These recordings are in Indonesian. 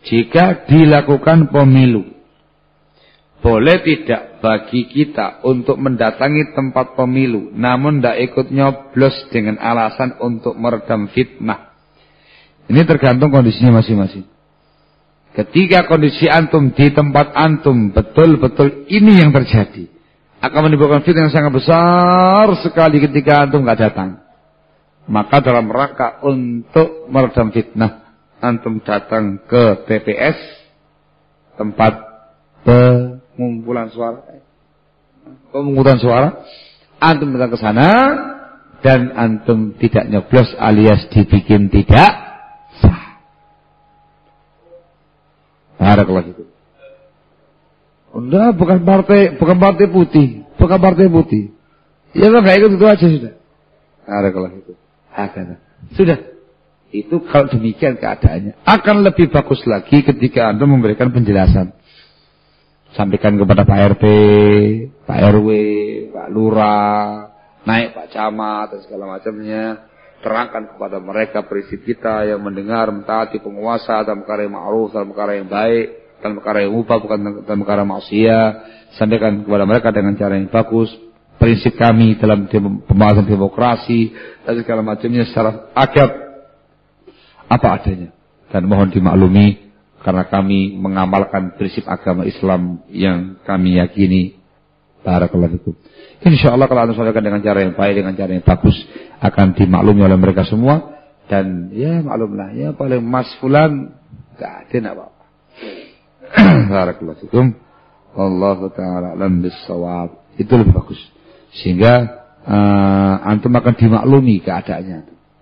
jika dilakukan pemilu. Boleh tidak bagi kita untuk mendatangi tempat pemilu, namun tidak ikut nyoblos dengan alasan untuk meredam fitnah. Ini tergantung kondisinya masing-masing. Ketika kondisi antum di tempat antum betul-betul ini yang terjadi, akan menimbulkan fitnah yang sangat besar sekali ketika antum nggak datang. Maka dalam rangka untuk meredam fitnah, antum datang ke TPS, tempat pemungutan suara, antum datang ke sana dan antum tidak nyoblos alias dibikin tidak sah. Barakallahu fikum. Enggak, bukan partai putih. Ya enggak ikut itu aja sudah. Barakallahu fikum. Hakana. Sudah. Itu kalau demikian keadaannya akan lebih bagus lagi ketika Anda memberikan penjelasan. Sampaikan kepada Pak RT, Pak RW, Pak Lurah, naik Pak Camat dan segala macamnya. Terangkan kepada mereka prinsip kita yang mendengar, mentaati penguasa dalam perkara yang ma'ruf, dalam perkara yang baik, dalam perkara yang mubah, bukan dalam perkara maksiat. Sampaikan kepada mereka dengan cara yang bagus. Prinsip kami dalam pembahasan demokrasi dan segala macamnya secara adab apa adanya. Dan mohon dimaklumi karena kami mengamalkan prinsip agama Islam yang kami yakini. Barakallahu fikum. InsyaAllah kalau anda sampaikan dengan cara yang baik, dengan cara yang bagus, akan dimaklumi oleh mereka semua. Dan ya maklumlah, ya paling mas fulan gak ada nak apa-apa. Barakallahu fikum. Wallahu ta'ala alam bis-shawab. Itu lebih bagus. Sehingga antum akan dimaklumi keadaannya.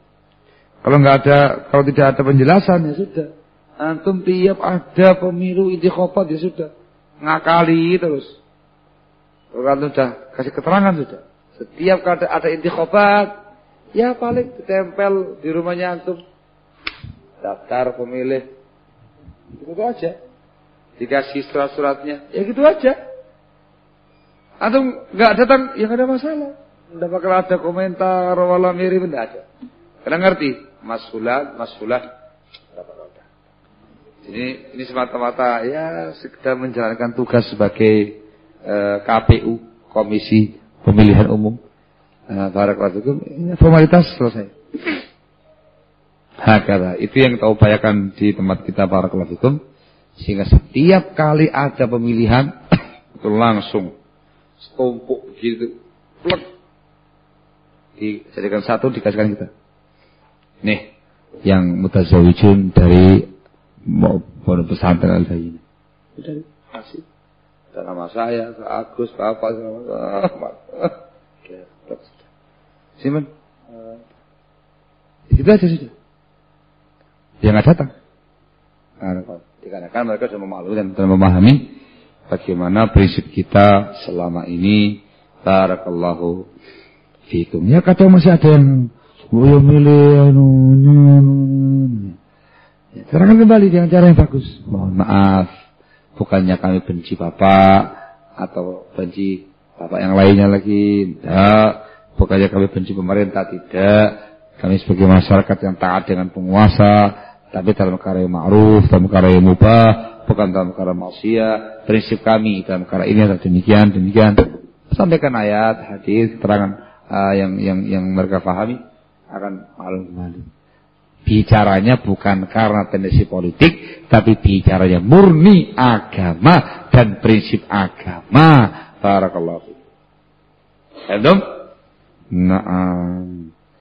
Kalau tidak ada penjelasan ya sudah. Antum tiap ada pemilu intikhabat ya sudah. Ngakali terus. Kalau antum sudah kasih keterangan sudah. Setiap ada intikhabat, ya paling ditempel di rumahnya antum daftar pemilih. Itu aja. Dikasih surat-suratnya, ya gitu aja. Antum nggak datang, ya nggak ada masalah. Nggak bakal ada komentar wala mirip, nggak ada. Karena ngerti, masulah. Ini semata-mata ya sekedar menjalankan tugas sebagai KPU, Komisi Pemilihan Umum. Barakallahu fikum, formalitas selesai. Hakala, itu yang kita upayakan di tempat kita barakallahu fikum. Sehingga setiap kali ada pemilihan itu langsung setumpuk begitu, plek, dijadikan satu, dikasihkan kita. Nih, yang mutazawijun dari pondok pesantren Al-Bayyinah. Sudah kasih. Nama saya, Agus, Bapak, Simon. Itu aja sudah. Dia nggak datang. Dikarenakan mereka sudah memaklumi dan memahami bagaimana prinsip kita selama ini. Barakallahu fikum. Ya kadang masih ada yang milih terangkan kembali dengan cara yang bagus. Mohon maaf, bukannya kami benci Bapak atau benci Bapak yang lainnya lagi. Tidak. Bukannya kami benci pemerintah. Tidak. Kami sebagai masyarakat yang taat dengan penguasa, tapi dalam perkara yang ma'ruf, dalam perkara yang mubah, bukan dalam perkara maksiat. Prinsip kami dalam perkara ini adalah demikian. Sampaikan ayat, hadis, keterangan yang mereka pahami akan maklum. Bicaranya bukan karena tendensi politik, tapi bicaranya murni agama dan prinsip agama. Barakallahu fiik. Naam.